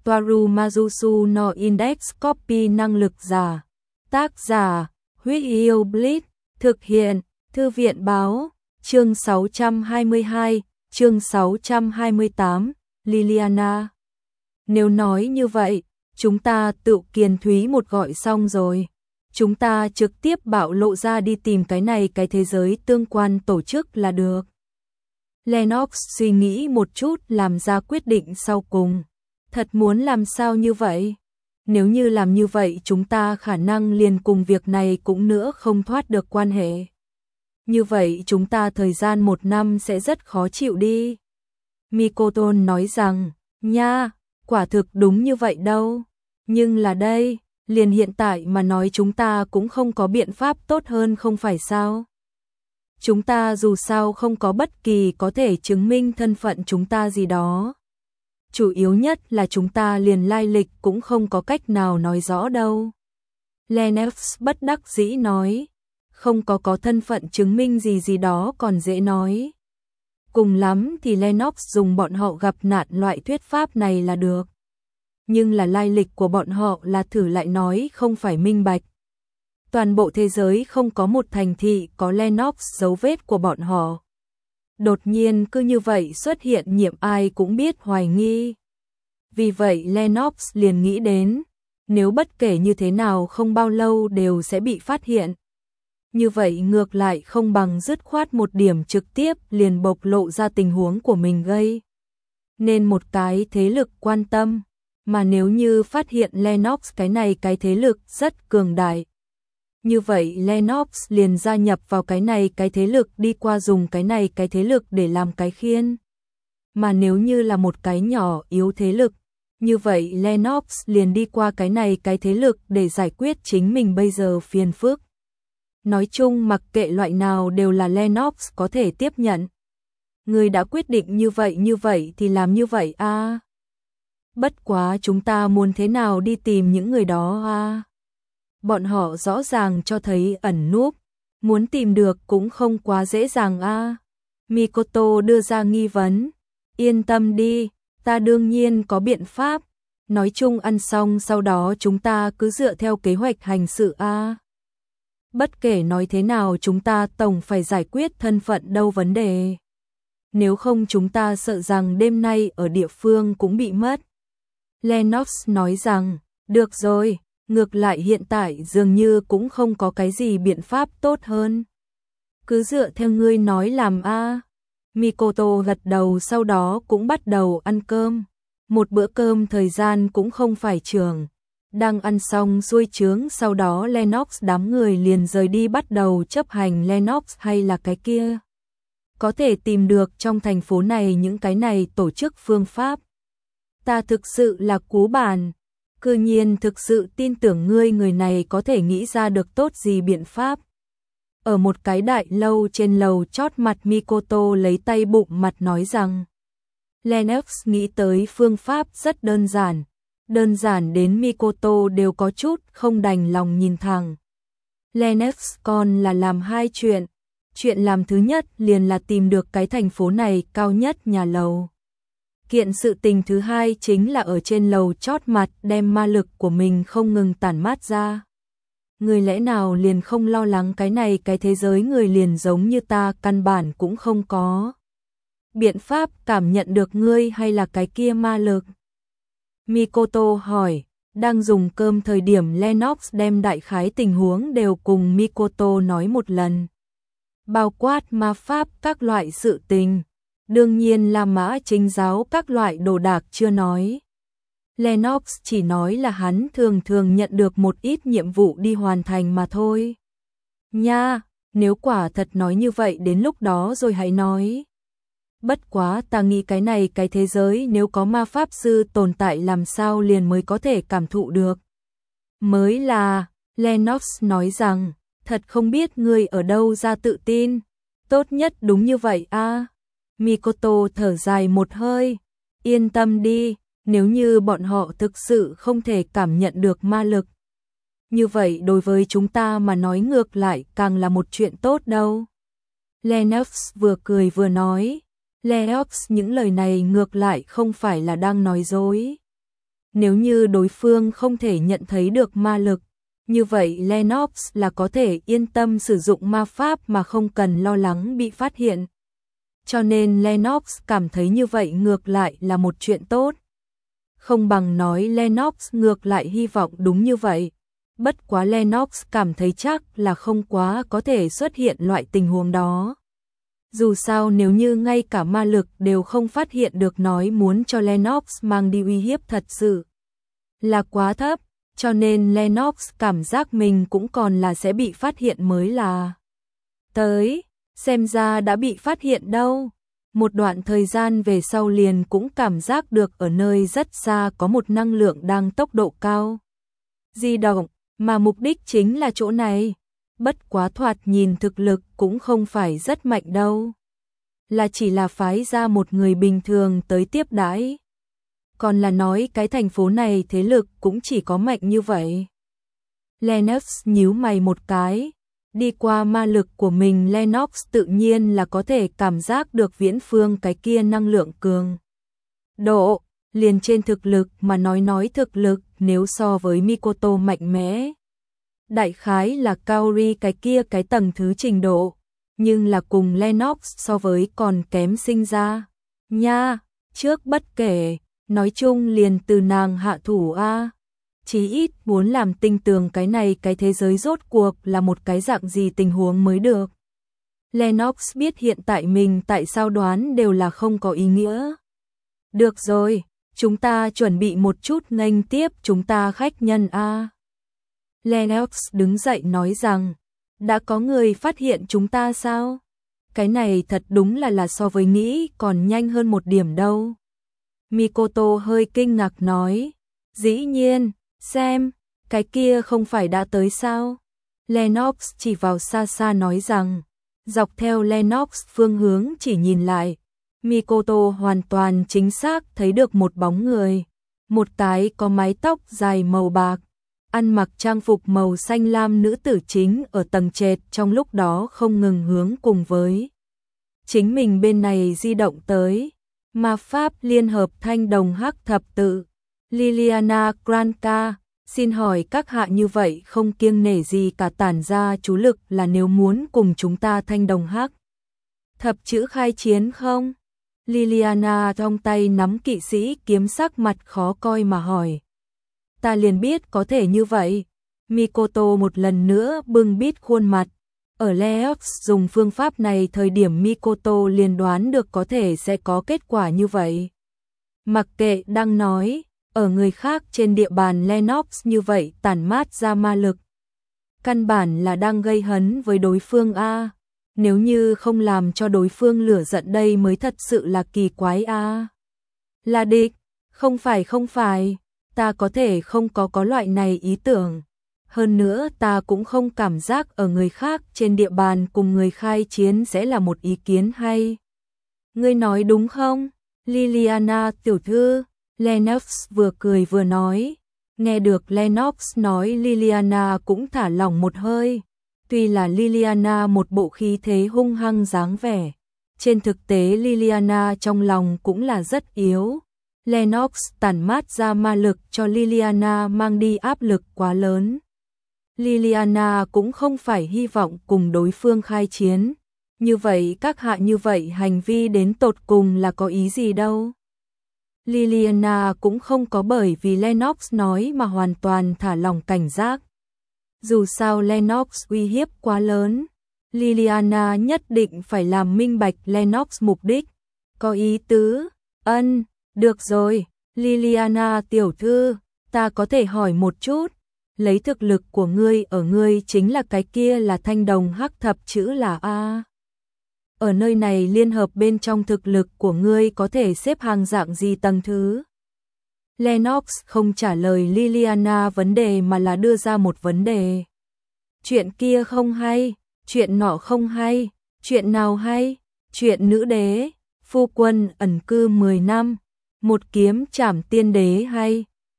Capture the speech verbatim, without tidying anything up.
Toaru Majusu no Index Copy năng lực giả. Tác giả, Huyết Yêu Blitz, thực hiện, Thư viện báo, chương sáu trăm hai mươi hai, chương sáu trăm hai mươi tám, Liliana. Nếu nói như vậy, chúng ta tự kiền thúy một gọi xong rồi. Chúng ta trực tiếp bạo lộ ra đi tìm cái này cái thế giới tương quan tổ chức là được. Lennox suy nghĩ một chút làm ra quyết định sau cùng. Thật muốn làm sao như vậy? Nếu như làm như vậy chúng ta khả năng liền cùng việc này cũng nữa không thoát được quan hệ. Như vậy chúng ta thời gian một năm sẽ rất khó chịu đi. Mikoto nói rằng, nha, quả thực đúng như vậy đâu. Nhưng là đây, liền hiện tại mà nói chúng ta cũng không có biện pháp tốt hơn không phải sao? Chúng ta dù sao không có bất kỳ có thể chứng minh thân phận chúng ta gì đó. Chủ yếu nhất là chúng ta liền lai lịch cũng không có cách nào nói rõ đâu. Lennox bất đắc dĩ nói, không có có thân phận chứng minh gì gì đó còn dễ nói. Cùng lắm thì Lennox dùng bọn họ gặp nạn loại thuyết pháp này là được. Nhưng là lai lịch của bọn họ là thử lại nói không phải minh bạch. Toàn bộ thế giới không có một thành thị có Lennox dấu vết của bọn họ. Đột nhiên cứ như vậy xuất hiện nhiệm ai cũng biết hoài nghi. Vì vậy Lennox liền nghĩ đến, nếu bất kể như thế nào không bao lâu đều sẽ bị phát hiện. Như vậy ngược lại không bằng dứt khoát một điểm trực tiếp liền bộc lộ ra tình huống của mình gây. Nên một cái thế lực quan tâm, mà nếu như phát hiện Lennox cái này cái thế lực rất cường đại. Như vậy Lennox liền gia nhập vào cái này cái thế lực đi qua dùng cái này cái thế lực để làm cái khiên. Mà nếu như là một cái nhỏ yếu thế lực, như vậy Lennox liền đi qua cái này cái thế lực để giải quyết chính mình bây giờ phiền phức. Nói chung mặc kệ loại nào đều là Lennox có thể tiếp nhận. Người đã quyết định như vậy như vậy thì làm như vậy a. À. Bất quá chúng ta muốn thế nào đi tìm những người đó a? À. Bọn họ rõ ràng cho thấy ẩn núp, muốn tìm được cũng không quá dễ dàng a. À. Mikoto đưa ra nghi vấn, yên tâm đi, ta đương nhiên có biện pháp, nói chung ăn xong sau đó chúng ta cứ dựa theo kế hoạch hành sự a. À. Bất kể nói thế nào chúng ta tổng phải giải quyết thân phận đâu vấn đề. Nếu không chúng ta sợ rằng đêm nay ở địa phương cũng bị mất. Lennox nói rằng, được rồi, ngược lại hiện tại dường như cũng không có cái gì biện pháp tốt hơn. Cứ dựa theo ngươi nói làm a. À. Mikoto gật đầu sau đó cũng bắt đầu ăn cơm. Một bữa cơm thời gian cũng không phải trường. Đang ăn xong xuôi chướng sau đó Lennox đám người liền rời đi bắt đầu chấp hành Lennox hay là cái kia. Có thể tìm được trong thành phố này những cái này tổ chức phương pháp. Ta thực sự là cú bản. Cư nhiên thực sự tin tưởng ngươi người này có thể nghĩ ra được tốt gì biện pháp. Ở một cái đại lâu trên lầu chót mặt Mikoto lấy tay bụng mặt nói rằng. Lennox nghĩ tới phương pháp rất đơn giản. Đơn giản đến Mikoto đều có chút không đành lòng nhìn thẳng. Lennox còn là làm hai chuyện. Chuyện làm thứ nhất liền là tìm được cái thành phố này cao nhất nhà lầu. Kiện sự tình thứ hai chính là ở trên lầu chót mặt đem ma lực của mình không ngừng tản mát ra. Người lẽ nào liền không lo lắng cái này cái thế giới người liền giống như ta căn bản cũng không có. Biện pháp cảm nhận được ngươi hay là cái kia ma lực? Mikoto hỏi, đang dùng cơm thời điểm Lennox đem đại khái tình huống đều cùng Mikoto nói một lần. Bao quát ma pháp các loại sự tình. Đương nhiên là mã chính giáo các loại đồ đạc chưa nói. Lennox chỉ nói là hắn thường thường nhận được một ít nhiệm vụ đi hoàn thành mà thôi. Nha, nếu quả thật nói như vậy đến lúc đó rồi hãy nói. Bất quá ta nghĩ cái này cái thế giới nếu có ma pháp sư tồn tại làm sao liền mới có thể cảm thụ được. Mới là, Lennox nói rằng, thật không biết ngươi ở đâu ra tự tin. Tốt nhất đúng như vậy a. À. Mikoto thở dài một hơi, yên tâm đi, nếu như bọn họ thực sự không thể cảm nhận được ma lực. Như vậy đối với chúng ta mà nói ngược lại càng là một chuyện tốt đâu. Lennox vừa cười vừa nói, Lennox những lời này ngược lại không phải là đang nói dối. Nếu như đối phương không thể nhận thấy được ma lực, như vậy Lennox là có thể yên tâm sử dụng ma pháp mà không cần lo lắng bị phát hiện. Cho nên Lennox cảm thấy như vậy ngược lại là một chuyện tốt. Không bằng nói Lennox ngược lại hy vọng đúng như vậy. Bất quá Lennox cảm thấy chắc là không quá có thể xuất hiện loại tình huống đó. Dù sao nếu như ngay cả ma lực đều không phát hiện được, nói muốn cho Lennox mang đi uy hiếp thật sự là quá thấp, cho nên Lennox cảm giác mình cũng còn là sẽ bị phát hiện mới là. Tới, xem ra đã bị phát hiện đâu. Một đoạn thời gian về sau liền cũng cảm giác được ở nơi rất xa có một năng lượng đang tốc độ cao di động, mà mục đích chính là chỗ này. Bất quá thoạt nhìn thực lực cũng không phải rất mạnh đâu. Là chỉ là phái ra một người bình thường tới tiếp đãi. Còn là nói cái thành phố này thế lực cũng chỉ có mạnh như vậy. Lennox nhíu mày một cái. Đi qua ma lực của mình, Lennox tự nhiên là có thể cảm giác được viễn phương cái kia năng lượng cường độ. Liền trên thực lực mà nói nói thực lực nếu so với Mikoto mạnh mẽ, đại khái là Kaori cái kia cái tầng thứ trình độ, nhưng là cùng Lennox so với còn kém sinh ra. Nha, trước bất kể, nói chung liền từ nàng hạ thủ a. Chí ít muốn làm tinh tường cái này cái thế giới rốt cuộc là một cái dạng gì tình huống mới được. Lennox biết hiện tại mình tại sao đoán đều là không có ý nghĩa. Được rồi, chúng ta chuẩn bị một chút nghênh tiếp chúng ta khách nhân a. Lennox đứng dậy nói rằng, đã có người phát hiện chúng ta sao? Cái này thật đúng là là so với nghĩ còn nhanh hơn một điểm đâu. Mikoto hơi kinh ngạc nói, dĩ nhiên, xem, cái kia không phải đã tới sao? Lennox chỉ vào xa xa nói rằng, dọc theo Lennox phương hướng chỉ nhìn lại, Mikoto hoàn toàn chính xác thấy được một bóng người, một cái có mái tóc dài màu bạc, ăn mặc trang phục màu xanh lam nữ tử chính ở tầng trệt trong lúc đó không ngừng hướng cùng với chính mình bên này di động tới. Ma pháp liên hợp thanh đồng hắc thập tự, Liliana Granca, xin hỏi các hạ như vậy không kiêng nể gì cả tản ra chú lực là nếu muốn cùng chúng ta thanh đồng hắc thập chữ khai chiến không? Liliana trong tay nắm kỵ sĩ kiếm, sắc mặt khó coi mà hỏi. Ta liền biết có thể như vậy. Mikoto một lần nữa bưng bít khuôn mặt. Ở Lennox dùng phương pháp này thời điểm Mikoto liền đoán được có thể sẽ có kết quả như vậy. Mặc kệ đang nói, ở người khác trên địa bàn Lennox như vậy tản mát ra ma lực. Căn bản là đang gây hấn với đối phương a. Nếu như không làm cho đối phương lửa giận đây mới thật sự là kỳ quái a. Là địch, không phải không phải, ta có thể không có có loại này ý tưởng. Hơn nữa ta cũng không cảm giác ở người khác trên địa bàn cùng người khai chiến sẽ là một ý kiến hay. Ngươi nói đúng không? Liliana tiểu thư, Lennox vừa cười vừa nói. Nghe được Lennox nói Liliana cũng thả lỏng một hơi. Tuy là Liliana một bộ khí thế hung hăng dáng vẻ, trên thực tế Liliana trong lòng cũng là rất yếu. Lennox tản mát ra ma lực cho Liliana mang đi áp lực quá lớn. Liliana cũng không phải hy vọng cùng đối phương khai chiến. Như vậy các hạ như vậy hành vi đến tột cùng là có ý gì đâu. Liliana cũng không có bởi vì Lennox nói mà hoàn toàn thả lỏng cảnh giác. Dù sao Lennox uy hiếp quá lớn, Liliana nhất định phải làm minh bạch Lennox mục đích. Có ý tứ, ân, được rồi, Liliana tiểu thư, ta có thể hỏi một chút, lấy thực lực của ngươi ở ngươi chính là cái kia là thanh đồng hắc thập chữ là A. Ở nơi này liên hợp bên trong thực lực của ngươi có thể xếp hàng dạng gì tầng thứ? Lennox không trả lời Liliana vấn đề mà là đưa ra một vấn đề. Chuyện kia không hay, chuyện nọ không hay, chuyện nào hay? Chuyện nữ đế, phu quân ẩn cư mười năm, một kiếm trảm tiên đế hay,